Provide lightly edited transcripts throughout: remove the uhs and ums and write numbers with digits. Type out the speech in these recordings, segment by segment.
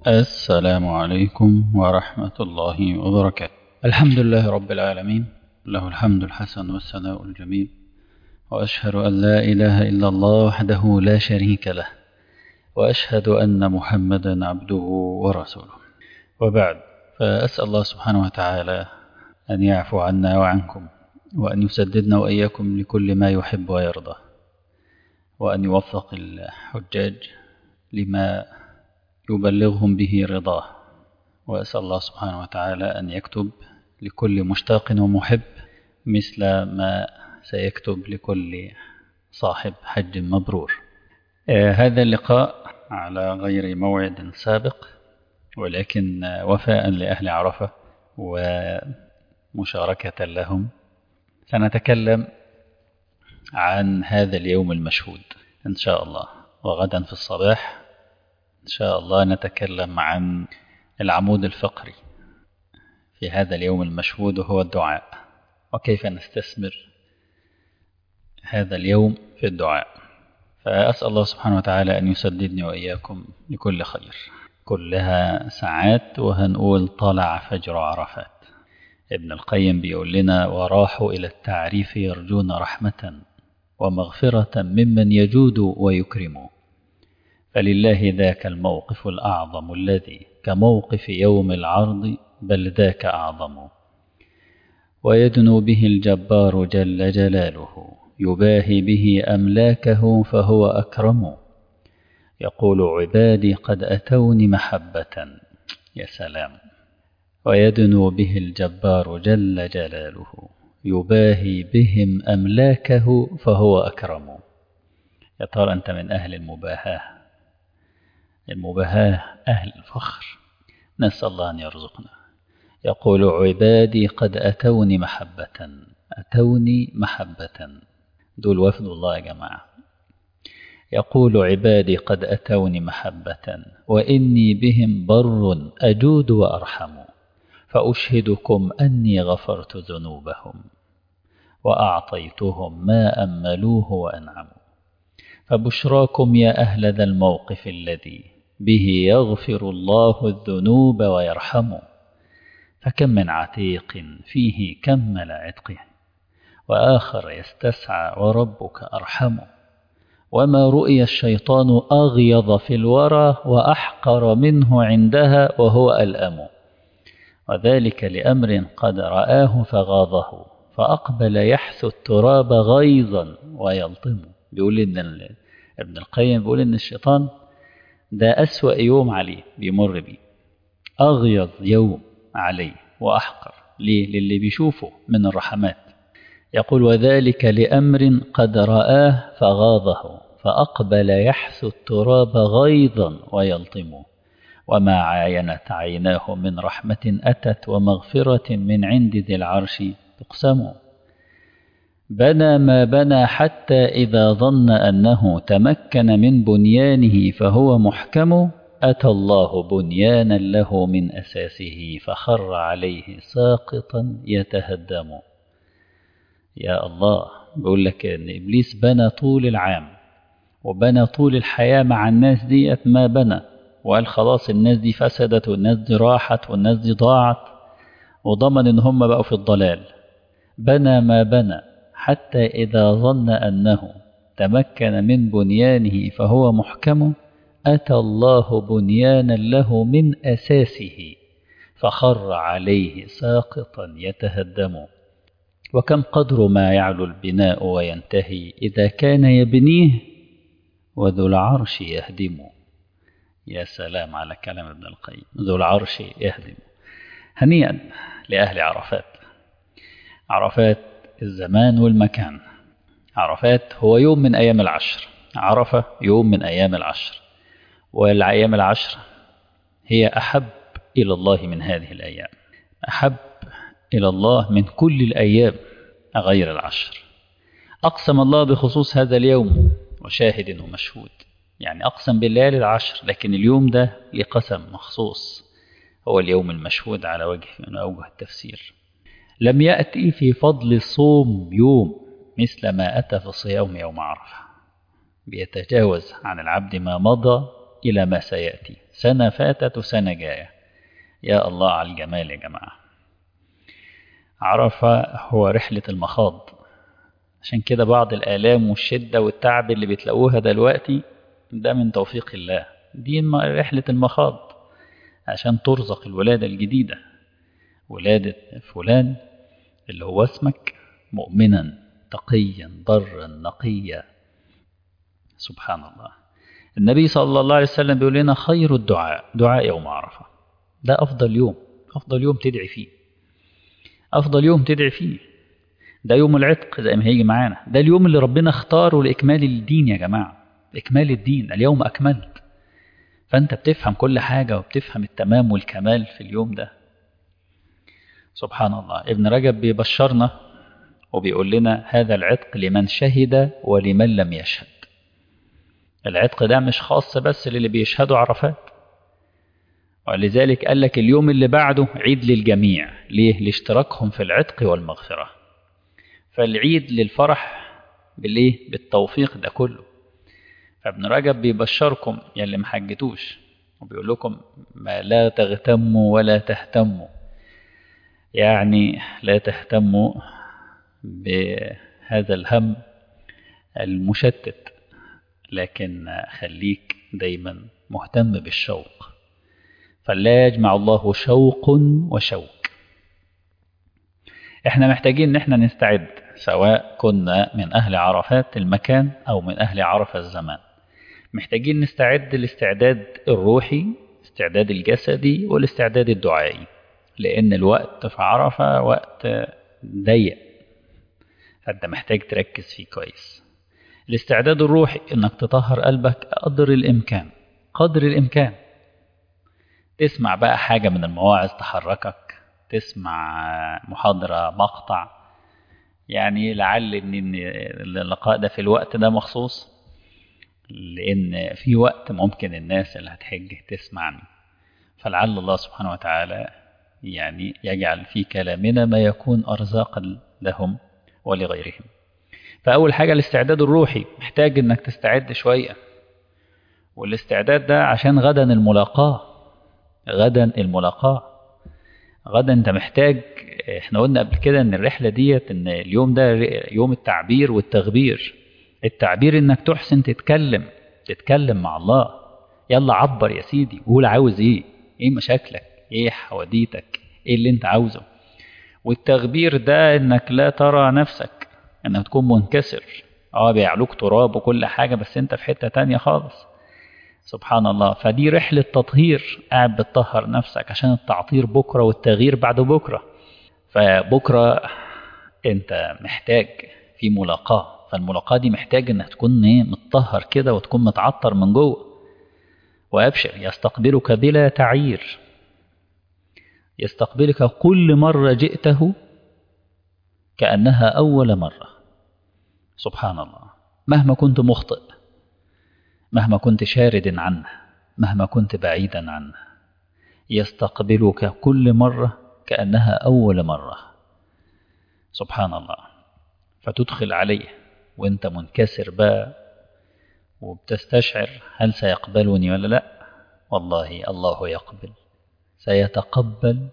السلام عليكم ورحمة الله وبركاته. الحمد لله رب العالمين، له الحمد الحسن والثناء الجميل، وأشهد أن لا إله إلا الله وحده لا شريك له، وأشهد أن محمدا عبده ورسوله. وبعد، فأسأل الله سبحانه وتعالى أن يعفو عنا وعنكم، وأن يسددنا وإياكم لكل ما يحب ويرضى، وأن يوفق الحجاج لما يبلغهم به رضاه. وأسأل الله سبحانه وتعالى أن يكتب لكل مشتاق ومحب مثل ما سيكتب لكل صاحب حج مبرور. هذا اللقاء على غير موعد سابق، ولكن وفاء لأهل عرفة ومشاركة لهم سنتكلم عن هذا اليوم المشهود إن شاء الله. وغدا في الصباح إن شاء الله نتكلم عن العمود الفقري في هذا اليوم المشهود، وهو الدعاء، وكيف نستثمر هذا اليوم في الدعاء. فأسأل الله سبحانه وتعالى أن يسددني وإياكم لكل خير. كلها ساعات وهنقول طلع فجر عرفات. ابن القيم بيقول لنا: وراحوا إلى التعريف يرجون رحمة ومغفرة ممن يجود ويكرم، فلله ذاك الموقف الأعظم الذي كموقف يوم العرض، بل ذاك أعظم. ويدنو به الجبار جل جلاله، يباهي به أملاكه فهو أكرم. يقول عبادي قد أتوني محبة، يا سلام. ويدنو به الجبار جل جلاله، يباهي بهم أملاكه فهو أكرم. يا ترى أنت من أهل المباهاة؟ أهل الفخر، نسأل الله أن يرزقنا. يقول عبادي قد أتوني محبة، أتوني محبة، دول وفد الله يا جماعة. يقول عبادي قد أتوني محبة، وإني بهم بر أجود وأرحم، فأشهدكم أني غفرت ذنوبهم وأعطيتهم ما أملوه وأنعموا. فبشراكم يا أهل ذا الموقف الذي به يغفر الله الذنوب ويرحم. فكم من عتيق فيه كمل عتقه، وآخر يستسعى وربك أرحم. وما رؤي الشيطان أغيظ في الورى، وأحقر منه عندها وهو ألأم. وذلك لأمر قد رآه فغاضه، فأقبل يحث التراب غيظا ويلطم. بيقول إن ابن القيم بيقول إن الشيطان ده أسوأ يوم عليه بيمر بيه، أغيظ يوم عليه وأحقر ليه؟ للي بيشوفه من الرحمات. يقول: وذلك لأمر قد رآه فغاضه، فأقبل يحث التراب غيظا ويلطم. وما عاينت عيناه من رحمة أتت، ومغفرة من عند ذي العرش تقسم. بنى ما بنى حتى إذا ظن أنه تمكن من بنيانه فهو محكم، أتى الله بنيانا له من أساسه، فخر عليه ساقطا يتهدم. يا الله، بيقول لك إن إبليس بنى طول العام وبنى طول الحياة مع الناس دي ما بنى، وقال خلاص الناس دي فسدت والناس دي راحت والناس دي ضاعت، وضمن إن هم بقوا في الضلال. بنى ما بنى حتى إذا ظن أنه تمكن من بنيانه فهو محكم، أتى الله بنيانا له من أساسه، فخر عليه ساقطا يتهدم. وكم قدر ما يعلو البناء وينتهي، إذا كان يبنيه وذو العرش يهدم. يا سلام على كلام ابن القيم، ذو العرش يهدم. هنيئا لأهل عرفات. عرفات الزمان والمكان. عرفات هو يوم من أيام العشر، عرفة يوم من أيام العشر، والأيام العشر هي أحب إلى الله من هذه الأيام، أحب إلى الله من كل الأيام غير العشر. أقسم الله بخصوص هذا اليوم وشاهد ومشهود، يعني أقسم بالليالي العشر، لكن اليوم ده لقسم مخصوص، هو اليوم المشهود على وجه من أوجه التفسير. لم يأتي في فضل الصوم يوم مثل ما أتى في صيام يوم عرفة، بيتجاوز عن العبد ما مضى إلى ما سيأتي، سنة فاتت وسنة جاية. يا الله على الجمال يا جماعة. عرفة هو رحلة المخاض، عشان كده بعض الآلام والشدة والتعب اللي بتلاقوها دلوقتي ده من توفيق الله، دي رحلة المخاض عشان ترزق الولادة الجديدة، ولادة فلان اللي هو اسمك، مؤمنا تقيا ضرا نقيا. سبحان الله. النبي صلى الله عليه وسلم بيقول لنا خير الدعاء دعاء يوم عرفة. ده أفضل يوم، أفضل يوم تدعي فيه، أفضل يوم تدعي فيه. ده يوم العتق زي ما هيجي معانا، ده اليوم اللي ربنا اختاره لإكمال الدين يا جماعة، إكمال الدين، اليوم أكملت. فأنت بتفهم كل حاجة وبتفهم التمام والكمال في اليوم ده. سبحان الله. ابن رجب بيبشرنا وبيقول لنا هذا العتق لمن شهد ولمن لم يشهد. العتق ده مش خاص بس للي بيشهدوا عرفات، ولذلك قال لك اليوم اللي بعده عيد للجميع. ليه؟ لاشتراكهم في العتق والمغفرة. فالعيد للفرح بالإيه؟ بالتوفيق ده كله. فابن رجب بيبشركم يا اللي محجتوش، وبيقول لكم ما لا تغتموا ولا تهتموا، يعني لا تهتموا بهذا الهم المشتت، لكن خليك دايما مهتم بالشوق. فلا يجمع الله شوق وشوق. احنا محتاجين ان احنا نستعد، سواء كنا من اهل عرفات المكان او من اهل عرفة الزمان. محتاجين نستعد الاستعداد الروحي، الاستعداد الجسدي، والاستعداد الدعائي، لان الوقت في عرفة وقت ضيق، فانت محتاج تركز فيه كويس. الاستعداد الروحي انك تطهر قلبك قدر الامكان، قدر الامكان. تسمع بقى حاجة من المواعظ تحركك، تسمع محاضرة، مقطع، يعني لعل ان اللقاء ده في الوقت ده مخصوص، لان في وقت ممكن الناس اللي هتحج تسمعني، فلعل الله سبحانه وتعالى يعني يجعل في كلامنا ما يكون أرزاقا لهم ولغيرهم. فأول حاجة الاستعداد الروحي، محتاج انك تستعد شوية، والاستعداد ده عشان غدا الملاقاة. غدا الملاقاة، غدا انت محتاج. احنا قلنا قبل كده ان الرحلة ديت، ان اليوم ده يوم التعبير والتغبير. التعبير انك تحسن تتكلم مع الله. يلا عبر يا سيدي، قول عاوز ايه مشاكلك، ايه حواديتك، ايه اللي انت عاوزه. والتغبير ده انك لا ترى نفسك، انك تكون منكسر، بيعلوك تراب وكل حاجة، بس انت في حتة تانية خالص. سبحان الله. فدي رحلة تطهير، قاعد بتطهر نفسك عشان التعطير بكرة والتغيير بعد بكرة. فبكرة انت محتاج في ملاقاة، فالملاقاة دي محتاج انك تكون متطهر كده وتكون متعطر من جوه. وأبشر، يستقبلك بلا تعيير، يستقبلك كل مرة جئته كأنها أول مرة. سبحان الله. مهما كنت مخطئ، مهما كنت شارد عنه، مهما كنت بعيدا عنه، يستقبلك كل مرة كأنها أول مرة. سبحان الله. فتدخل عليه وانت منكسر بقى، وبتستشعر هل سيقبلني ولا لا. والله الله يقبل، سيتقبل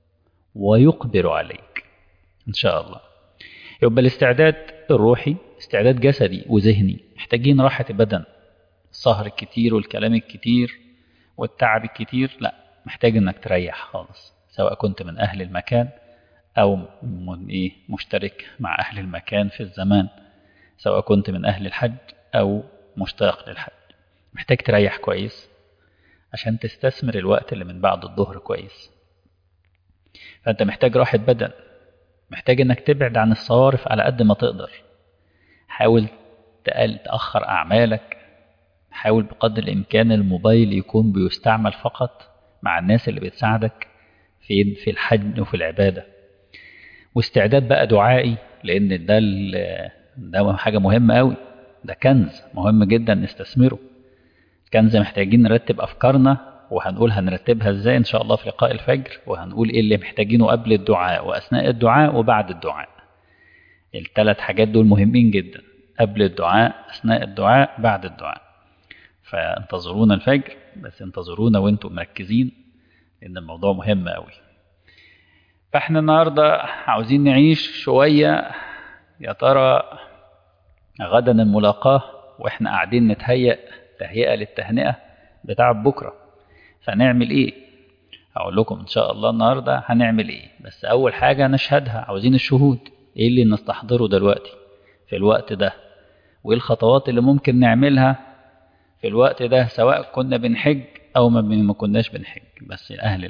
ويقبل عليك إن شاء الله. يبقى الاستعداد الروحي استعداد جسدي وذهني. محتاجين راحة بدن، السهر الكتير والكلام الكتير والتعب الكتير لا، محتاج انك تريح خالص، سواء كنت من أهل المكان أو مشترك مع أهل المكان في الزمان، سواء كنت من أهل الحج أو مشتاق للحج. محتاج تريح كويس عشان تستثمر الوقت اللي من بعد الظهر كويس. فأنت محتاج راحة بدن، محتاج انك تبعد عن الصوارف على قد ما تقدر. حاول تأخر أعمالك، حاول بقدر الإمكان الموبايل يكون بيستعمل فقط مع الناس اللي بتساعدك في الحج وفي العبادة. واستعداد بقى دعائي، لأن ده حاجة مهمة قوي، ده كنز مهم جدا نستثمره. كنز محتاجين نرتب أفكارنا، وهنقول هنرتبها ازاي ان شاء الله في لقاء الفجر، وهنقول ايه اللي محتاجينه قبل الدعاء واثناء الدعاء وبعد الدعاء. الثلاث حاجات دول مهمين جدا، قبل الدعاء، اثناء الدعاء، بعد الدعاء. فانتظرونا الفجر، بس انتظرونا وانتم مركزين لأن الموضوع مهم قوي. فاحنا النهاردة عاوزين نعيش شوية، يا ترى غدا الملاقاة واحنا قاعدين نتهيأ تهيئة للتهنئة بتاع بكرة، فنعمل ايه؟ هقول لكم ان شاء الله النهاردة هنعمل ايه، بس اول حاجة نشهدها، عاوزين الشهود، ايه اللي نستحضره دلوقتي في الوقت ده، وايه الخطوات اللي ممكن نعملها في الوقت ده، سواء كنا بنحج او ما كناش بنحج، بس اهل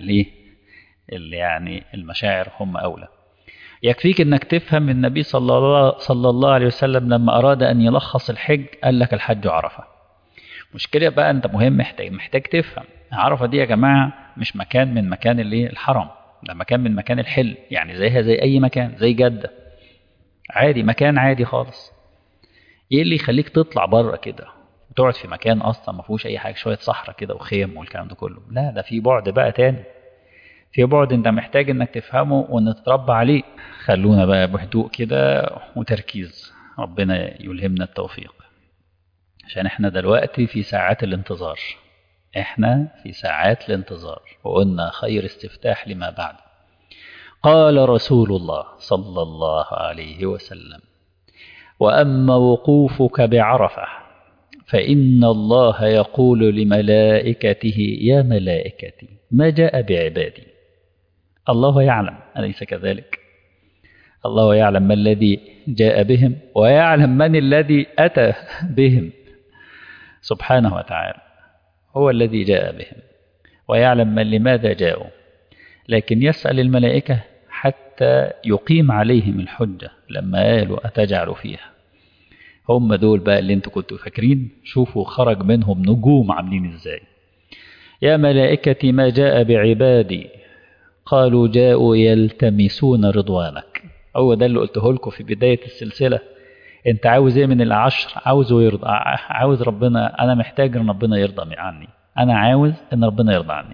اللي يعني المشاعر هم اولى. يكفيك انك تفهم النبي صلى الله عليه وسلم لما اراد ان يلخص الحج قال لك الحج عرفة. مشكلة بقى انت مهم محتاج تفهم عرفة دي يا جماعة مش مكان من مكان الحرم، ده مكان من مكان الحل، يعني زيها زي اي مكان، زي جدة عادي، مكان عادي خالص. ايه اللي يخليك تطلع بره كده وتقعد في مكان اصلا ما فيهوش اي حاجة، شوية صحراء كده وخيم والكلام ده كله؟ لا، ده في بعد بقى تاني، في بعد انت محتاج انك تفهمه ونتربى عليه. خلونا بقى بهدوء كده وتركيز، ربنا يلهمنا التوفيق، عشان احنا دلوقتي في ساعات الانتظار، احنا في ساعات الانتظار، وقلنا خير استفتاح لما بعد. قال رسول الله صلى الله عليه وسلم: وأما وقوفك بعرفة فإن الله يقول لملائكته: يا ملائكتي ما جاء بعبادي. الله يعلم، أليس كذلك؟ الله يعلم ما الذي جاء بهم، ويعلم من الذي أتى بهم سبحانه وتعالى، هو الذي جاء بهم ويعلم من لماذا جاءوا، لكن يسأل الملائكة حتى يقيم عليهم الحجة لما قالوا أتجعل فيها. هم دول بقى اللي انتوا كنتوا فاكرين، شوفوا خرج منهم نجوم عاملين ازاي. يا ملائكتي ما جاء بعبادي قالوا جاءوا يلتمسون رضوانك. هو ده اللي قلته لكم في بداية السلسلة، انت عاوز ايه من العشر؟ عاوزه يرضى، عاوز ربنا، انا محتاج ان ربنا يرضى عني، انا عاوز ان ربنا يرضى عني.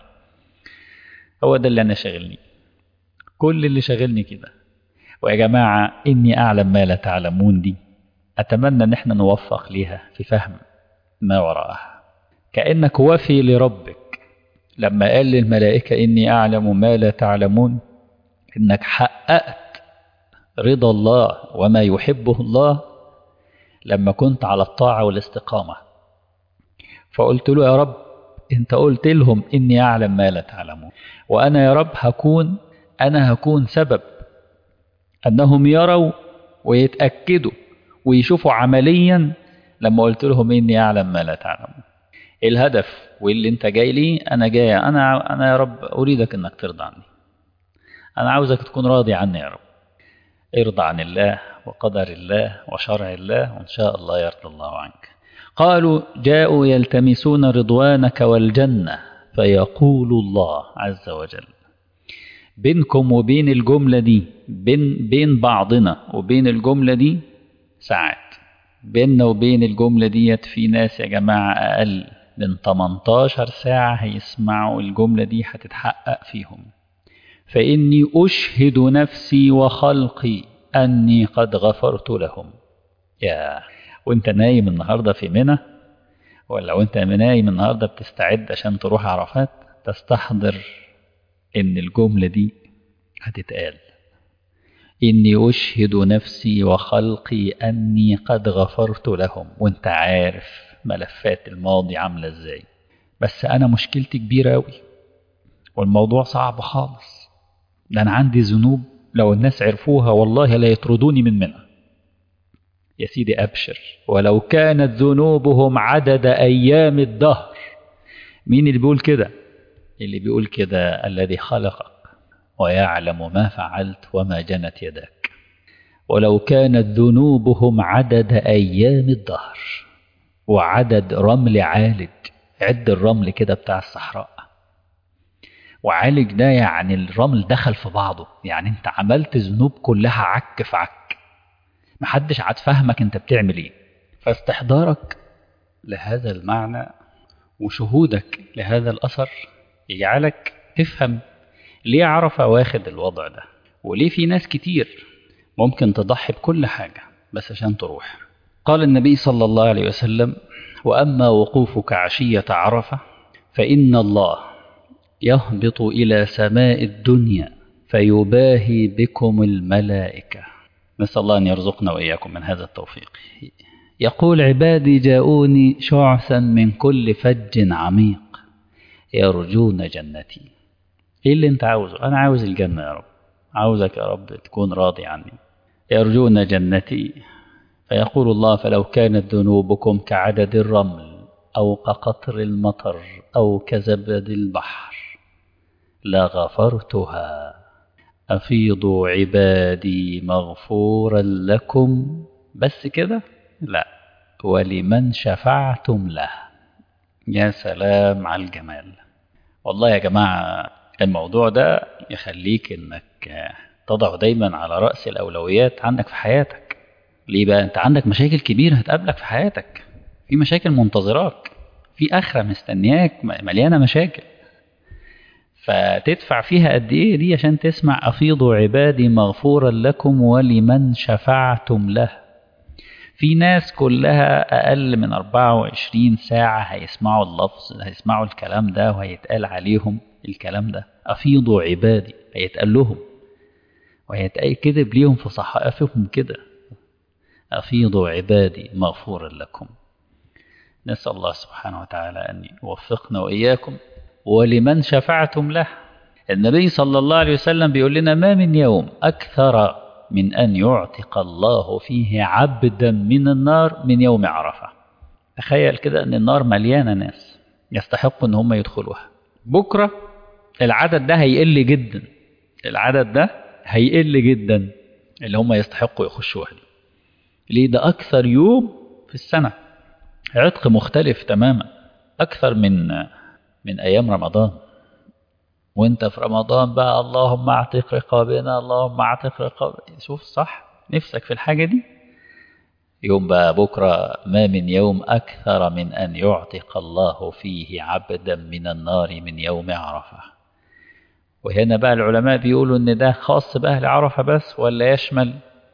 هو ده اللي انا شاغلني، كل اللي شاغلني كده. ويا جماعة اني اعلم ما لا تعلمون دي اتمنى ان احنا نوفق ليها في فهم ما وراءها، كأنك وفي لربك لما قال للملائكة اني اعلم ما لا تعلمون، انك حققت رضا الله وما يحبه الله لما كنت على الطاعة والاستقامة. فقلت له يا رب انت قلت لهم اني اعلم ما لا تعلمون، وانا يا رب هكون سبب انهم يروا ويتأكدوا ويشوفوا عمليا لما قلت لهم اني اعلم ما لا تعلمون. الهدف واللي انت جاي لي، انا جاي، انا يا رب اريدك انك ترضى عني، انا عاوزك تكون راضي عني يا رب. ارضى عن الله وقدر الله وشرع الله وإن شاء الله يرضى الله عنك. قالوا جاءوا يلتمسون رضوانك والجنة فيقول الله عز وجل: بينكم وبين الجملة دي، بين بعضنا وبين الجملة دي ساعات، بيننا وبين الجملة دي في ناس يا جماعة أقل من 18 ساعة هيسمعوا الجملة دي هتتحقق فيهم. فإني أشهد نفسي وخلقي أني قد غفرت لهم. يا وانت نايم النهاردة في منى، ولا وانت نايم النهاردة بتستعد عشان تروح عرفات، تستحضر إن الجملة دي هتتقال: إني أشهد نفسي وخلقي أني قد غفرت لهم. وانت عارف ملفات الماضي عاملة ازاي، بس أنا مشكلتي كبيرة أوي والموضوع صعب خالص، ده أنا عندي ذنوب لو الناس عرفوها والله لا يطردوني من منها. يا سيدي أبشر، ولو كانت ذنوبهم عدد أيام الدهر. مين اللي بيقول كده؟ اللي بيقول كده الذي خلقك ويعلم ما فعلت وما جنت يدك. ولو كانت ذنوبهم عدد أيام الدهر وعدد رمل عالج، عد الرمل كده بتاع الصحراء، وعالج ده يعني الرمل دخل في بعضه، يعني انت عملت ذنوب كلها عك في عك، محدش عاد فهمك انت بتعمل ايه. فاستحضارك لهذا المعنى وشهودك لهذا الأثر يجعلك تفهم ليه عرفة واخد الوضع ده، وليه في ناس كتير ممكن تضحي بكل حاجة بس عشان تروح. قال النبي صلى الله عليه وسلم: وأما وقوفك عشية عرفة فإن الله يهبط إلى سماء الدنيا فيباهي بكم الملائكة. نسأل الله أن يرزقنا وإياكم من هذا التوفيق. يقول: عبادي جاءوني شعثا من كل فج عميق يرجون جنتي. إيه اللي أنت عاوزه؟ أنا عاوز الجنة يا رب، عاوزك يا رب تكون راضي عني. يرجون جنتي، فيقول الله: فلو كانت ذنوبكم كعدد الرمل أو كقطر المطر أو كزبد البحر لغفرتها. أفيضوا عبادي مغفورا لكم. بس كده؟ لا، ولمن شفعتم له. يا سلام على الجمال. والله يا جماعة الموضوع ده يخليك انك تضع دايما على رأس الأولويات عندك في حياتك. ليه بقى؟ انت عندك مشاكل كبيرة هتقابلك في حياتك، في مشاكل منتظراك، في آخرة مستنياك مليانة مشاكل، فتدفع فيها قد ايه دي عشان تسمع أفيضوا عبادي مغفورا لكم ولمن شفعتم له. في ناس كلها أقل من 24 ساعة هيسمعوا اللفظ، هيسمعوا الكلام ده وهيتقال عليهم الكلام ده. أفيضوا عبادي، هيتقال لهم وهيتكتب ليهم في صحائفهم كده: أفيضوا عبادي مغفورا لكم. نسأل الله سبحانه وتعالى أن يوفقنا وإياكم. ولمن شفعتم له، النبي صلى الله عليه وسلم بيقول لنا: ما من يوم أكثر من أن يعتق الله فيه عبدا من النار من يوم عرفة. تخيل كده أن النار مليانة ناس يستحقوا أن هم يدخلوها. بكرة العدد ده هيقل جدا، العدد ده هيقل جدا اللي هم يستحقوا يخشوها دي. ليه؟ ده أكثر يوم في السنة، عتق مختلف تماما، أكثر من أيام رمضان. وانت في رمضان بقى اللهم اعتق رقابنا، اللهم اعتق رقابنا. شوف صح نفسك في الحاجة دي. يوم بقى بكرة: ما من يوم أكثر من أن يعتق الله فيه عبدا من النار من يوم عرفة. وهنا بقى العلماء بيقولوا ان ده خاص بأهل عرفة بس ولا يشمل؟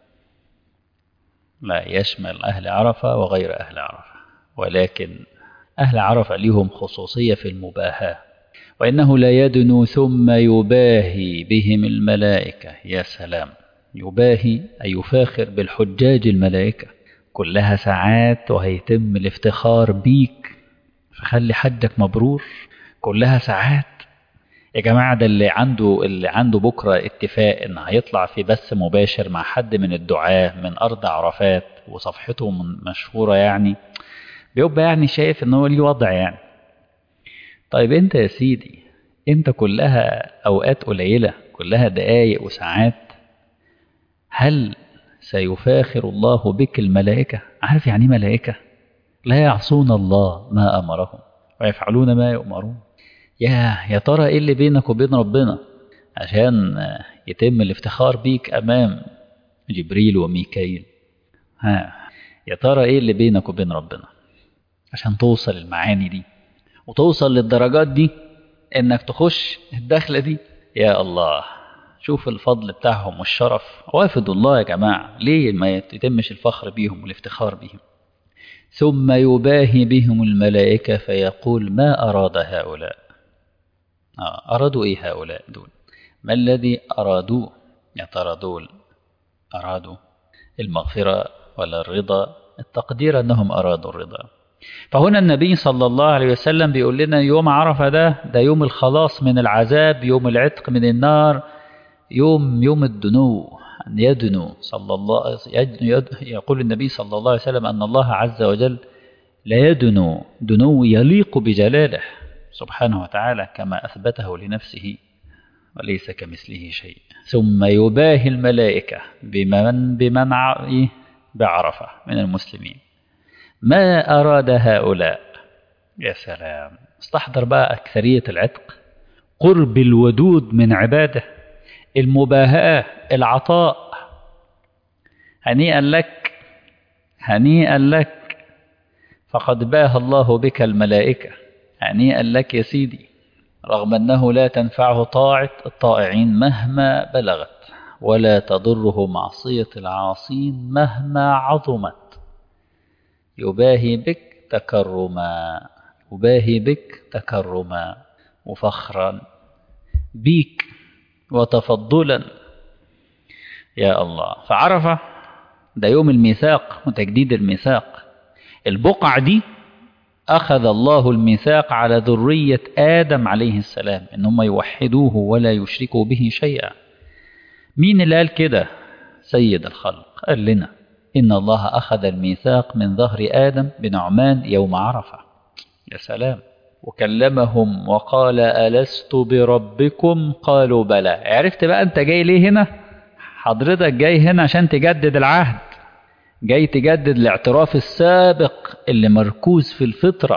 لا، يشمل أهل عرفة وغير أهل عرفة، ولكن أهل عرفة لهم خصوصية في المباهاة. وإنه لا يدنو ثم يباهي بهم الملائكة. يا سلام، يباهي أي يفاخر بالحجاج الملائكة، كلها ساعات وهيتم الافتخار بيك، فخلي حجك مبرور. كلها ساعات يا جماعة. ده اللي عنده بكرة اتفاق إن هيطلع في بث مباشر مع حد من الدعاة من أرض عرفات وصفحته مشهورة، يعني بيبقى يعني شايف إن هو ليه وضع يعني. طيب انت يا سيدي، انت كلها اوقات قليلة، كلها دقايق وساعات، هل سيفاخر الله بك الملائكة؟ عارف يعني ملائكة؟ لا يعصون الله ما امرهم ويفعلون ما يؤمرون. يا ترى ايه اللي بينك وبين ربنا عشان يتم الافتخار بيك امام جبريل وميكائيل؟ يا ترى ايه اللي بينك وبين ربنا عشان توصل المعاني دي وتوصل للدرجات دي انك تخش الدخلة دي؟ يا الله، شوف الفضل بتاعهم والشرف. وافد الله يا جماعة، ليه ما يتمش الفخر بيهم والافتخار بيهم؟ ثم يباهي بهم الملائكة فيقول: ما أراد هؤلاء؟ أرادوا إيه هؤلاء دول؟ ما الذي أرادوه؟ يا ترى دول أرادوا المغفرة ولا الرضا؟ التقدير أنهم أرادوا الرضا. فهنا النبي صلى الله عليه وسلم بيقول لنا يوم عرفة ده يوم الخلاص من العذاب، يوم العتق من النار، يوم الدنو، أن يدنو صلى الله. يقول النبي صلى الله عليه وسلم أن الله عز وجل لا يدنو دنو يليق بجلاله سبحانه وتعالى كما أثبته لنفسه وليس كمثله شيء. ثم يباهي الملائكة بمن بعرفة من المسلمين: ما أراد هؤلاء؟ يا سلام، استحضر بقى أكثرية العتق، قرب الودود من عباده، المباهاة، العطاء. هنيئا لك، هنيئا لك، فقد باه الله بك الملائكة. هنيئا لك يا سيدي، رغم أنه لا تنفعه طاعة الطائعين مهما بلغت، ولا تضره معصية العاصين مهما عظمت. يباهي بك تكرما، يباهي بك تكرما وفخرا بيك وتفضلا. يا الله. فعرفة ده يوم الميثاق وتجديد الميثاق. البقعة دي أخذ الله الميثاق على ذرية آدم عليه السلام إن هم يوحدوه ولا يشركوا به شيئا. مين اللي قال كده؟ سيد الخلق قال لنا إن الله أخذ الميثاق من ظهر آدم بنعمان يوم عرفة. يا سلام. وكلمهم وقال ألست بربكم قالوا بلى. عرفت بقى أنت جاي ليه هنا؟ حضرتك جاي هنا عشان تجدد العهد، جاي تجدد الاعتراف السابق اللي مركوز في الفطرة،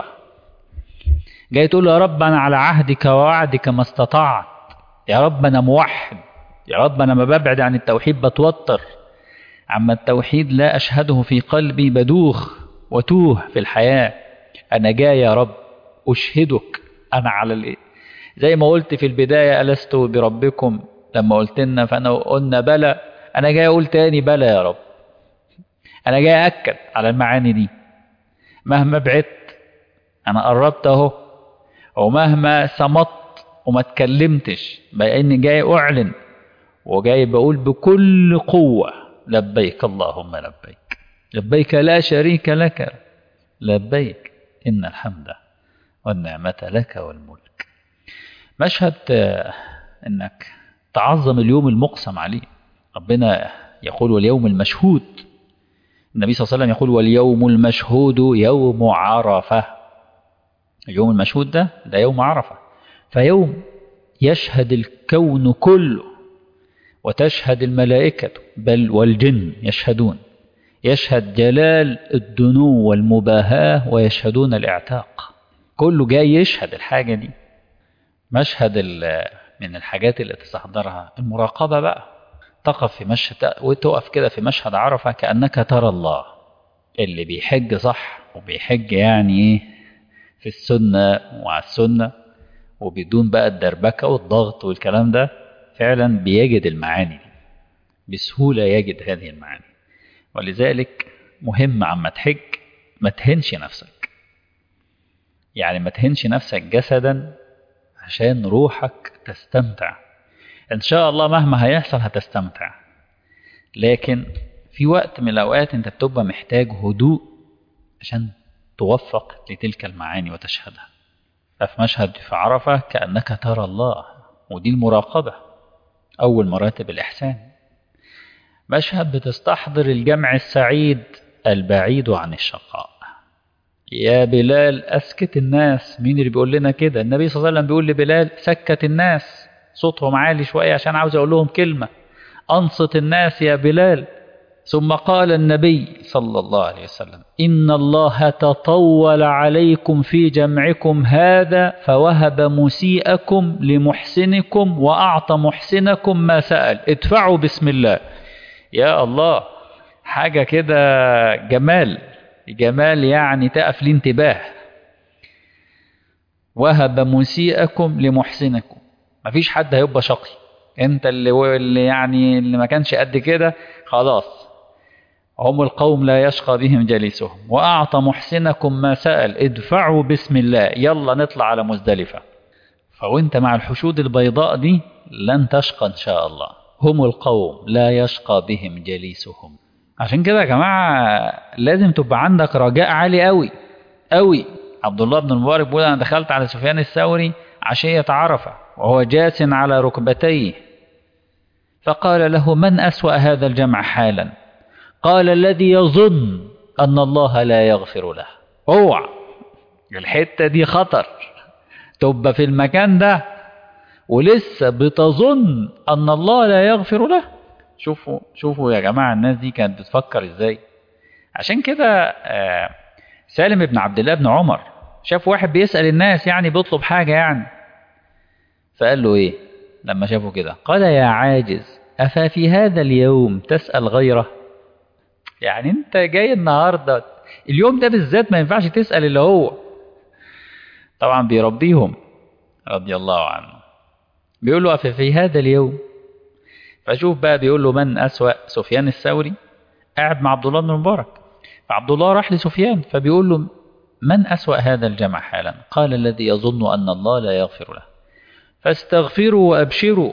جاي تقول يا رب أنا على عهدك ووعدك ما استطعت، يا رب أنا موحد، يا رب أنا ما ببعد عن التوحيد بتوتر، عما التوحيد لا أشهده في قلبي بدوخ وتوه في الحياة. أنا جاي يا رب أشهدك أنا على زي ما قلت في البداية ألست بربكم لما قلت لنا، فأنا قلنا بلى، أنا جاي أقول تاني بلى يا رب. أنا جاي أكد على المعاني دي مهما بعدت، أنا قربت أهو، ومهما صمت وما اتكلمتش بقى إني جاي أعلن وجاي بقول بكل قوة لبيك اللهم لبيك، لبيك لا شريك لك لبيك إن الحمد والنعمة لك والملك. مشهد إنك تعظم اليوم المقسم عليه. ربنا يقول واليوم المشهود، النبي صلى الله عليه وسلم يقول واليوم المشهود يوم عرفة. اليوم المشهود ده يوم عرفة، فيوم يشهد الكون كله وتشهد الملائكة بل والجن يشهدون، يشهد جلال الدنو والمباهاة ويشهدون الاعتاق، كله جاي يشهد الحاجة دي. مشهد من الحاجات اللي تستحضرها المراقبة بقى، تقف في مشهد وتقف كده في مشهد عرفة كأنك ترى الله. اللي بيحج صح وبيحج يعني ايه في السنة وعلى السنة وبدون بقى الدربكة والضغط والكلام ده، فعلا بيجد المعاني دي بسهولة، يجد هذه المعاني. ولذلك مهم عما تحج ما تهنش نفسك، يعني ما تهنش نفسك جسدا عشان روحك تستمتع. إن شاء الله مهما هيحصل هتستمتع، لكن في وقت من الأوقات أنت بتبقى محتاج هدوء عشان توفق لتلك المعاني وتشهدها. ففي مشهد في عرفة كأنك ترى الله، ودي المراقبة أول مراتب الإحسان. مشهد بتستحضر الجمع السعيد البعيد عن الشقاء. يا بلال أسكت الناس. مين اللي بيقول لنا كده؟ النبي صلى الله عليه وسلم بيقول لبلال سكت الناس، صوتهم عالي شوية عشان عاوز أقول لهم كلمة، أنصت الناس يا بلال. ثم قال النبي صلى الله عليه وسلم إن الله تطول عليكم في جمعكم هذا فوهب مسيئكم لمحسنكم وأعطى محسنكم ما سأل، ادفعوا بسم الله. يا الله، حاجة كده جمال، جمال يعني تقف الانتباه. وهب مسيئكم لمحسنكم، مفيش حد هيبقى شقي، انت اللي يعني اللي ما كانش قد كده خلاص. هم القوم لا يشقى بهم جليسهم. وأعطى محسنكم ما سأل، ادفعوا بسم الله. يلا نطلع على مزدلفة. فوانت مع الحشود البيضاء دي لن تشقى إن شاء الله. هم القوم لا يشقى بهم جليسهم. عشان كده يا جماعة لازم تبقى عندك رجاء عالي قوي قوي. عبد الله بن المبارك بيقول أنا دخلت على سفيان الثوري عشية عرفة وهو جاس على ركبتيه، فقال له من أسوأ هذا الجمع حالا؟ قال الذي يظن أن الله لا يغفر له. اوعى، الحتة دي خطر، تبقى في المكان ده ولسه بتظن أن الله لا يغفر له. شوفوا يا جماعة الناس دي كانت بتفكر ازاي. عشان كده سالم بن عبد الله بن عمر شاف واحد بيسأل الناس، يعني بيطلب حاجة يعني، فقال له ايه لما شافه كده؟ قال يا عاجز أففي هذا اليوم تسأل غيره؟ يعني انت جاي النهاردة اليوم ده بالذات ما ينفعش تسأل اللي هو. طبعا بيربيهم رضي الله عنه. بيقول له أففي هذا اليوم. فشوف بقى بيقول له من أسوأ؟ سفيان الثوري قاعد مع عبد الله بن المبارك، فعبد الله راح لسفيان فبيقول له من أسوأ هذا الجمع حالا؟ قال الذي يظن أن الله لا يغفر له، فاستغفروا وأبشروا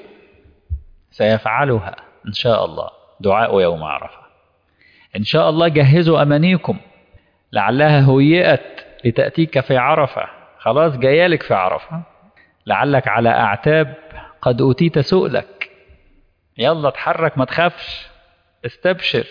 سيفعلها إن شاء الله. دعاء يوم عرفة، إن شاء الله جهزوا أمانيكم لعلها هيئت لتأتيك في عرفة، خلاص جايالك في عرفة، لعلك على أعتاب قد أوتيت سؤلك، يلا اتحرك ما تخافش، استبشر،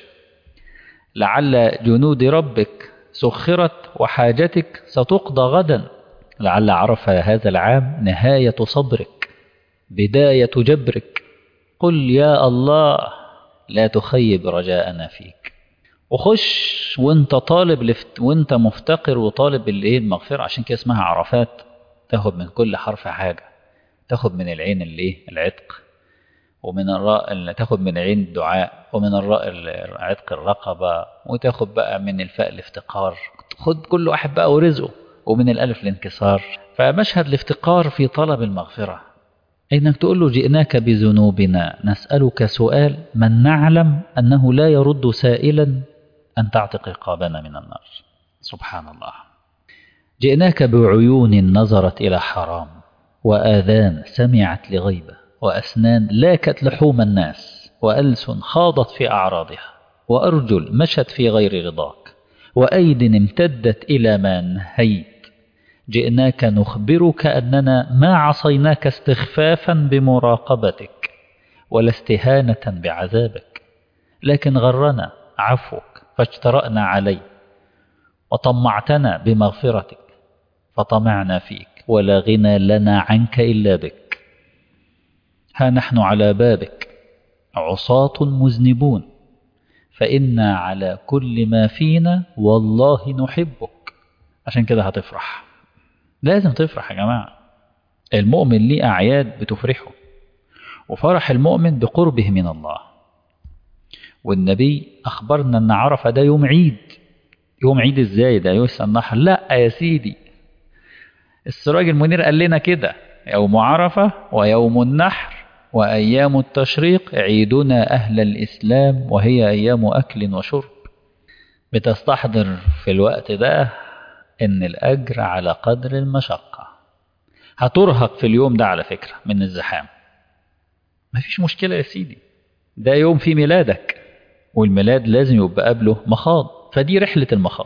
لعل جنود ربك سخرت وحاجتك ستقضى غدا، لعل عرفة هذا العام نهاية صبرك بداية جبرك، قل يا الله لا تخيب رجاءنا فيك. وخش وانت طالب وانت مفتقر وطالب المغفرة. عشان كده اسمها عرفات، تاخد من كل حرف حاجة، تاخد من العين العتق، ومن الراء تاخد من عين الدعاء، ومن الراء عتق الرقبة، وتاخد بقى من الفاء الافتقار، خد كل واحد بقى ورزقه، ومن الألف الانكسار. فمشهد الافتقار في طلب المغفرة، إنك تقول له جئناك بذنوبنا نسألك سؤال من نعلم أنه لا يرد سائلا أن تعتق رقابنا من النار. سبحان الله. جئناك بعيون نظرت إلى حرام، وآذان سمعت لغيبة، وأسنان لاكت لحوم الناس، وألسن خاضت في أعراضها، وأرجل مشت في غير رضاك، وأيد امتدت إلى ما نهيت. جئناك نخبرك أننا ما عصيناك استخفافا بمراقبتك ولا استهانة بعذابك، لكن غرنا عفوك فاجترأنا عليه، وطمعتنا بمغفرتك فطمعنا فيك، ولا غنى لنا عنك إلا بك. ها نحن على بابك عصاة مذنبون، فإنا على كل ما فينا والله نحبك. عشان كده هتفرح، لازم تفرح يا جماعة. المؤمن ليه أعياد بتفرحه، وفرح المؤمن بقربه من الله. والنبي أخبرنا أن عرفة ده يوم عيد. يوم عيد إزاي ده؟ يوم النحر؟ لا يا سيدي، السراج المنير قال لنا كده: يوم عرفة ويوم النحر وأيام التشريق عيدنا أهل الإسلام، وهي أيام أكل وشرب. بتستحضر في الوقت ده إن الأجر على قدر المشقة. هترهق في اليوم ده على فكرة من الزحام، مفيش مشكلة يا سيدي، ده يوم في ميلادك، والميلاد لازم يبقى قبله مخاض. فدي رحلة المخاض،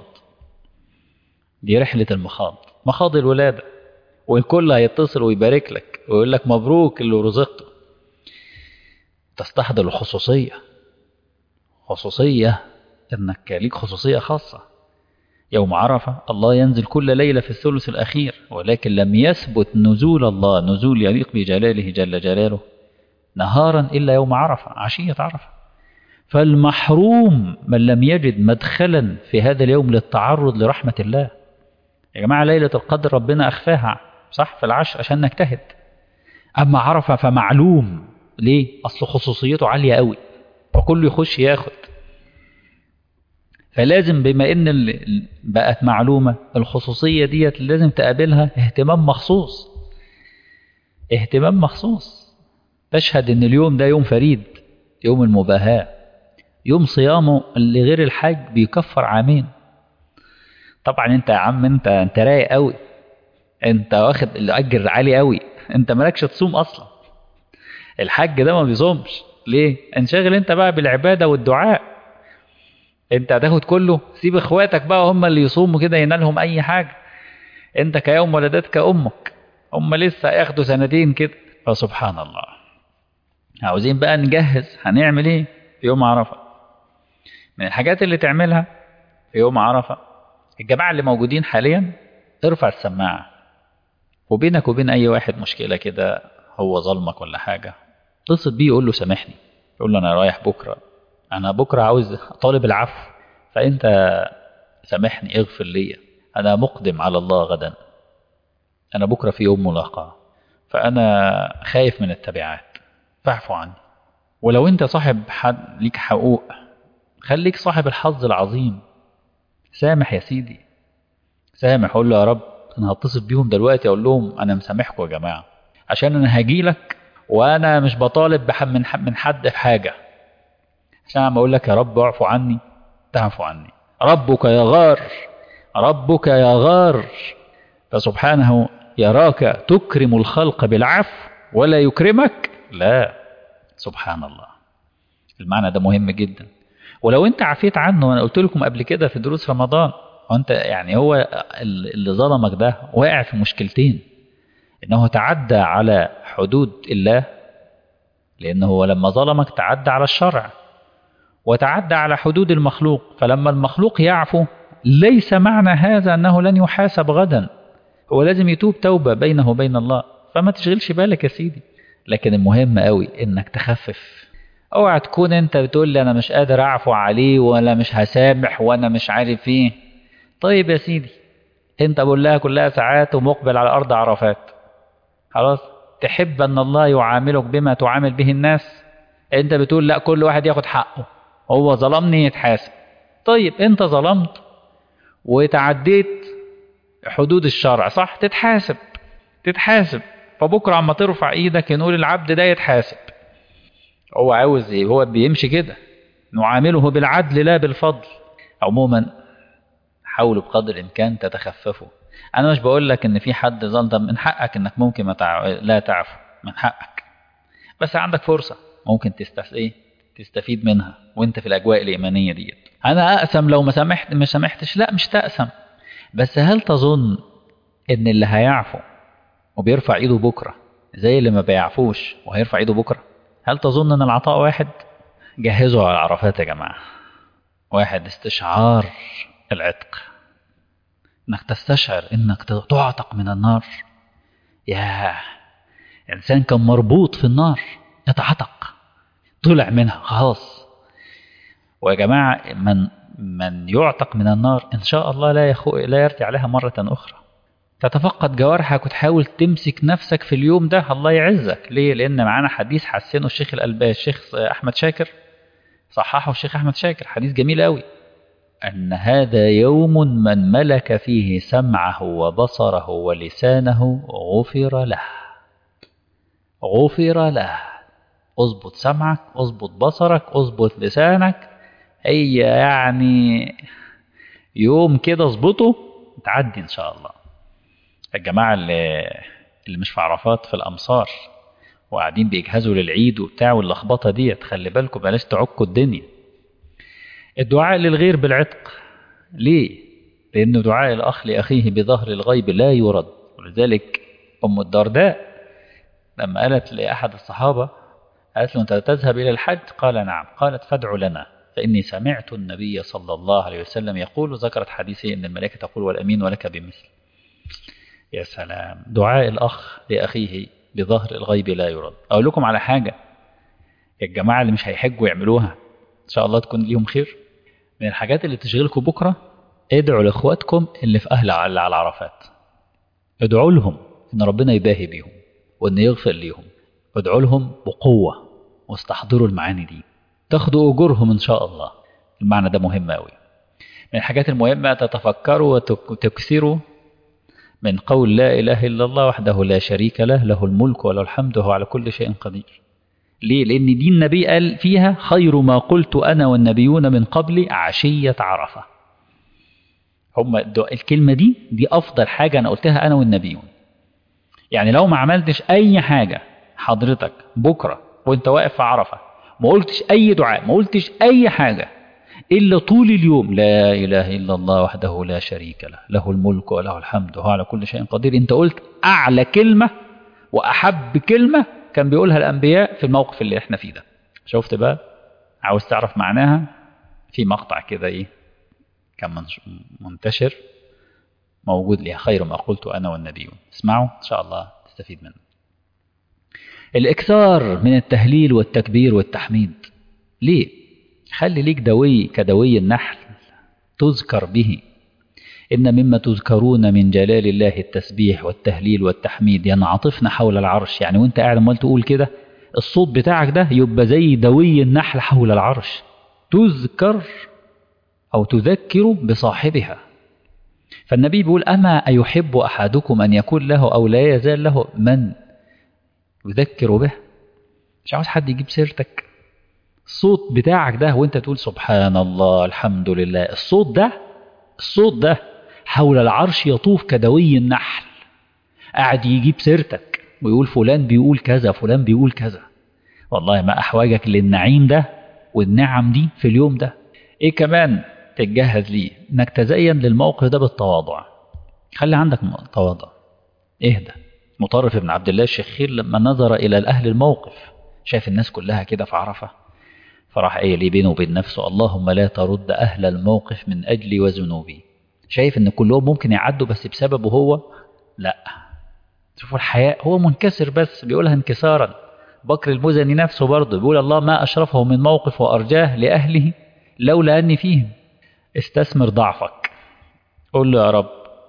دي رحلة المخاض، مخاض الولادة، والكل هيتصل ويبارك لك ويقول لك مبروك اللي رزقته. تستحضر الخصوصية، خصوصية إنك ليك خصوصية خاصة. يوم عرفة الله ينزل كل ليلة في الثلث الأخير، ولكن لم يثبت نزول الله نزول يليق بجلاله جل جلاله نهارا إلا يوم عرفة، عشية عرفة. فالمحروم من لم يجد مدخلا في هذا اليوم للتعرض لرحمة الله. يا جماعة ليلة القدر ربنا أخفاها صح في العشر عشان نجتهد، أما عرفة فمعلوم. ليه؟ أصل خصوصيته عالية قوي، وكله يخش ياخد. فلازم بما إن بقت معلومة الخصوصية ديت لازم تقابلها اهتمام مخصوص، اهتمام مخصوص. تشهد إن اليوم ده يوم فريد، يوم المباهاة، يوم صيامه اللي غير الحج بيكفر عامين. طبعا انت يا عم انت رايق قوي، انت واخد الاجر عالي قوي، انت مالكش تصوم اصلا. الحج ده ما بيصومش ليه؟ انشغل انت بقى بالعبادة والدعاء، انت هتاخد كله. سيب اخواتك بقى هم اللي يصوموا كده ينالهم اي حاجة، انت كيوم ولدتك امك، هم لسه هياخدوا سنتين كده. فسبحان الله. عاوزين بقى نجهز هنعمل ايه في يوم عرفة. من الحاجات اللي تعملها في يوم عرفة، الجماعة اللي موجودين حاليا ارفع السماعة، وبينك وبين اي واحد مشكلة كده هو ظلمك ولا حاجة، اتصل بيه يقول له سامحني، يقول له انا رايح بكرة، انا بكرة عاوز طالب العفو، فانت سامحني اغفر لي، انا مقدم على الله غدا، انا بكرة في يوم ملاقاة، فانا خايف من التبعات فاعفو عني. ولو انت صاحب حد ليك حقوق، خليك صاحب الحظ العظيم، سامح يا سيدي، سامح. قول له يا رب انا هتصل بيهم دلوقتي اقول لهم انا مسامحكم يا جماعة، عشان انا هجيلك وانا مش بطالب من حد في حاجة، عشان انا بقول لك يا رب اعفو عني تعفو عني، ربك يغار، ربك يغار، فسبحانه يراك تكرم الخلق بالعفو ولا يكرمك؟ لا، سبحان الله. المعنى ده مهم جدا. ولو انت عفيت عنه، وانا قلت لكم قبل كده في دروس رمضان، وانت يعني هو اللي ظلمك ده واقع في مشكلتين: انه تعدى على حدود الله، لانه هو لما ظلمك تعدى على الشرع، وتعدى على حدود المخلوق. فلما المخلوق يعفو ليس معنى هذا انه لن يحاسب غدا، هو لازم يتوب توبة بينه وبين الله، فما تشغلش بالك يا سيدي. لكن المهم قوي انك تخفف. اوعى تكون انت بتقول لي انا مش قادر اعفو عليه ولا مش هسامح وانا مش عارف ايه. طيب يا سيدي، انت بقول لها كلها ساعات ومقبل على ارض عرفات، خلاص تحب ان الله يعاملك بما تعامل به الناس؟ انت بتقول لا، كل واحد ياخد حقه، هو ظلمني يتحاسب. طيب انت ظلمت وتعديت حدود الشرع، صح؟ تتحاسب. فبكره عما ترفع ايدك نقول العبد ده يتحاسب. هو عاوز ايه؟ هو بيمشي كده، نعامله بالعدل لا بالفضل. عموما حاولوا بقدر الامكان تتخففوا. انا مش بقول لك ان في حد ظلم، من حقك انك ممكن لا تعفو، من حقك، بس عندك فرصه ممكن تستفيد منها وانت في الاجواء الايمانيه ديت. انا اقسم لو ما سامحتش، لا مش تقسم، بس هل تظن ان اللي هيعفو وبيرفع ايده بكره زي اللي ما بيعفوش وهيرفع ايده بكره؟ هل تظن ان العطاء واحد؟ جهزوا على عرفات يا جماعه. واحد، استشعار العتق، انك تستشعر انك تعتق من النار. يا انسان كان مربوط في النار يتعتق، طلع منها خلاص. ويا جماعه من يعتق من النار ان شاء الله لا يرجع لها مره اخرى. تتفقد جوارحك وتحاول تمسك نفسك في اليوم ده، الله يعزك. ليه؟ لان معانا حديث حسنه الشيخ الألباني، الشيخ احمد شاكر صححه، الشيخ احمد شاكر، حديث جميل قوي: أن هذا يوم من ملك فيه سمعه وبصره ولسانه غفر له. غفر له. اضبط سمعك، اضبط بصرك، اضبط لسانك، هي يعني يوم كده اضبطه تعدي إن شاء الله. الجماعة اللي مش في عرفات، في الأمصار، وقاعدين بيجهزوا للعيد وبتاع واللخبطة ديت، خلي بالكم بلاش تعكوا الدنيا. الدعاء للغير بالعتق، ليه؟ لأنه دعاء الأخ لأخيه بظهر الغيب لا يرد. ولذلك أم الدرداء لما قالت لأحد الصحابة، قالت له: أنت تذهب إلى الحج؟ قال: نعم. قالت: فادع لنا، فإني سمعت النبي صلى الله عليه وسلم يقول، ذكرت حديثي إن الملائكة تقول والأمين ولك بمثل. يا سلام، دعاء الأخ لأخيه بظهر الغيب لا يرد. أقول لكم على حاجة، الجماعة اللي مش هيحجوا يعملوها إن شاء الله تكون ليهم خير. من الحاجات اللي تشغلكم بكرة، ادعوا لإخواتكم اللي في أهل على عرفات، ادعوا لهم إن ربنا يباهي بيهم وإن يغفر ليهم، ادعوا لهم بقوة واستحضروا المعاني دي، تاخدوا أجورهم إن شاء الله. المعنى ده مهم أوي. من الحاجات المهمة تتفكروا وتكثروا من قول لا إله إلا الله وحده لا شريك له، له الملك وله الحمد وهو على كل شيء قدير. ليه؟ لأن دي النبي قال فيها: خير ما قلت أنا والنبيون من قبل عشية عرفة. الكلمة دي أفضل حاجة أنا قلتها أنا والنبيون. يعني لو ما عملتش أي حاجة حضرتك بكرة وانت واقف في عرفة، ما قلتش أي دعاء، ما قلتش أي حاجة إلا طول اليوم لا إله إلا الله وحده لا شريك له، له الملك وله الحمد وهو على كل شيء قدير، انت قلت أعلى كلمة وأحب كلمة كان بيقولها الأنبياء في الموقف اللي احنا فيه ده. شفت بقى؟ عاوز تعرف معناها؟ في مقطع كده كان منتشر موجود ليها: خير ما قلت أنا والنبيون. اسمعوا إن شاء الله تستفيد منه. الإكثار من التهليل والتكبير والتحميد. ليه؟ خلي ليك دوي كدوي النحل تذكر به. إن مما تذكرون من جلال الله التسبيح والتهليل والتحميد ينعطفن حول العرش. يعني وانت قاعد عمال تقول كده، الصوت بتاعك ده يبقى زي دوي النحل حول العرش، تذكر أو تذكر بصاحبها. فالنبي بيقول: أما أيحب أحدكم أن يكون له أو لا يزال له من يذكر به؟ مش عاوز حد يجيب سيرتك الصوت بتاعك ده وانت تقول سبحان الله الحمد لله، الصوت ده حول العرش يطوف كدوي النحل، قاعد يجيب سيرتك ويقول فلان بيقول كذا فلان بيقول كذا. والله ما أحواجك للنعيم ده والنعم دي في اليوم ده. ايه كمان تتجهز ليه؟ انك تزين للموقف ده بالتواضع. خلي عندك تواضع، اهدى. مطرف بن عبد الله الشخير لما نظر إلى الأهل الموقف شاف الناس كلها كده في عرفة، فراح قايل لي بينه وبين نفسه اللهم لا ترد أهل الموقف من أجلي وذنوبي. شايف ان كلهم ممكن يعدوا بس بسببه هو لا. شوفوا الحياء، هو منكسر بس بيقولها انكسارا. بكر المزني نفسه برضه بيقول الله ما أشرفه من موقف وأرجاه لأهله لولا أني فيهم. استثمر ضعفك، قل له يا رب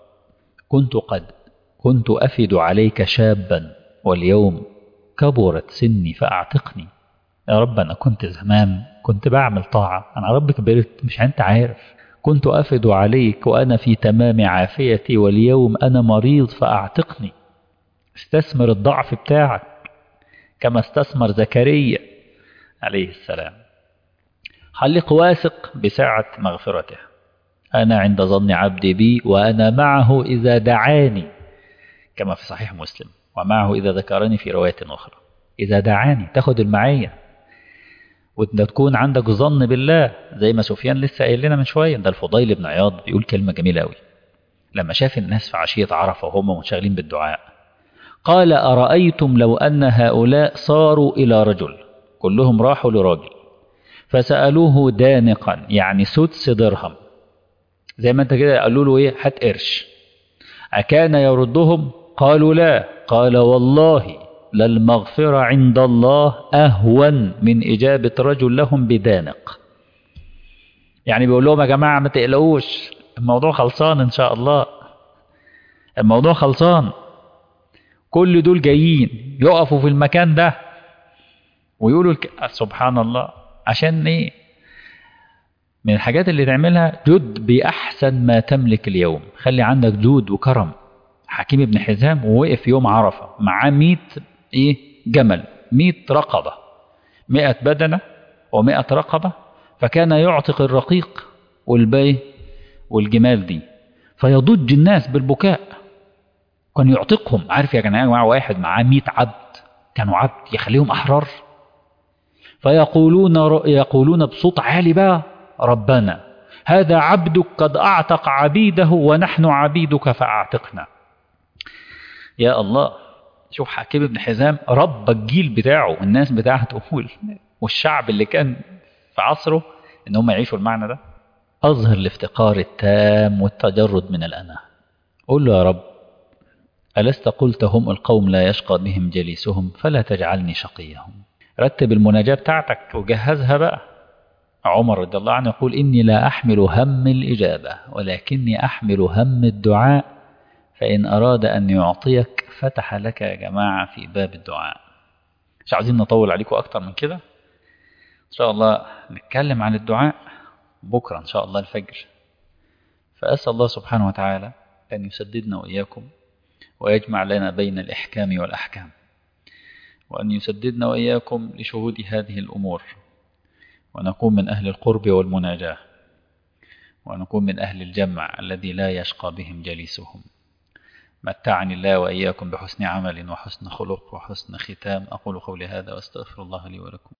كنت أفد عليك شابا واليوم كبرت سني فأعتقني. يا رب أنا كنت زمان كنت بعمل طاعة، أنا رب كبرت مش أنت عارف. كنت أفد عليك وأنا في تمام عافيتي واليوم أنا مريض فأعتقني. استثمر الضعف بتاعك كما استثمر زكريا عليه السلام. خليك واثق بسعة مغفرته. أنا عند ظن عبدي بي وأنا معه إذا دعاني، كما في صحيح مسلم، ومعه إذا ذكرني في رواية أخرى. إذا دعاني تاخد المعية، وانت تكون عندك ظن بالله زي ما سفيان لسه قايل لنا من شوية. ده الفضيل بن عياض بيقول كلمة جميلة قوي لما شاف الناس في عشية عرفة وهم منشغلين بالدعاء. قال أرأيتم لو أن هؤلاء صاروا إلى رجل، كلهم راحوا لراجل فسألوه دانقا يعني سدس درهم، زي ما انت كده قالوا له ايه هات قرش، أكان يردهم؟ قالوا لا. قال والله للمغفرة عند الله أهون من إجابة رجل لهم بدانق. يعني بيقول لهم يا جماعة ما تقلقوش، الموضوع خلصان إن شاء الله، الموضوع خلصان. كل دول جايين يقفوا في المكان ده ويقولوا سبحان الله. عشان ايه؟ من الحاجات اللي تعملها جد بأحسن ما تملك اليوم. خلي عندك جود وكرم. حكيم بن حزام ووقف يوم عرفة معاه 100 جمل، 100 رقبة، 100 بدنة و100 رقبة، فكان يعتق الرقيق والبي والجمال دي فيضج الناس بالبكاء. كان يعتقهم. عارف يا جماعة واحد معاه 100 عبد كانوا عبد يخليهم أحرار، يقولون بصوت عالي بقى ربنا هذا عبدك قد أعتق عبيده ونحن عبيدك فأعتقنا. يا الله. شوف حكيم بن حزام رب الجيل بتاعه، الناس بتاعه تقول والشعب اللي كان في عصره ان هم يعيشوا المعنى ده. أظهر الافتقار التام والتجرد من الأنا. قل له يا رب ألست قلت هم القوم لا يشقى بهم جليسهم فلا تجعلني شقيهم. رتب المناجاة بتاعتك وجهزها بقى. عمر رضي الله عنه يقول إني لا أحمل هم الإجابة ولكني أحمل هم الدعاء، فإن أراد أن يعطيك فتح لك يا جماعة في باب الدعاء. مش عاوزين نطول عليكم أكتر من كده. إن شاء الله نتكلم عن الدعاء بكرة إن شاء الله الفجر. فأسأل الله سبحانه وتعالى أن يسددنا وإياكم ويجمع لنا بين الإحكام والأحكام، وأن يسددنا وإياكم لشهود هذه الأمور، ونكون من أهل القرب والمناجاة، ونكون من أهل الجمع الذي لا يشقى بهم جليسهم. متعني الله وإياكم بحسن عمل وحسن خلق وحسن ختام. أقول قولي هذا واستغفر الله لي ولكم.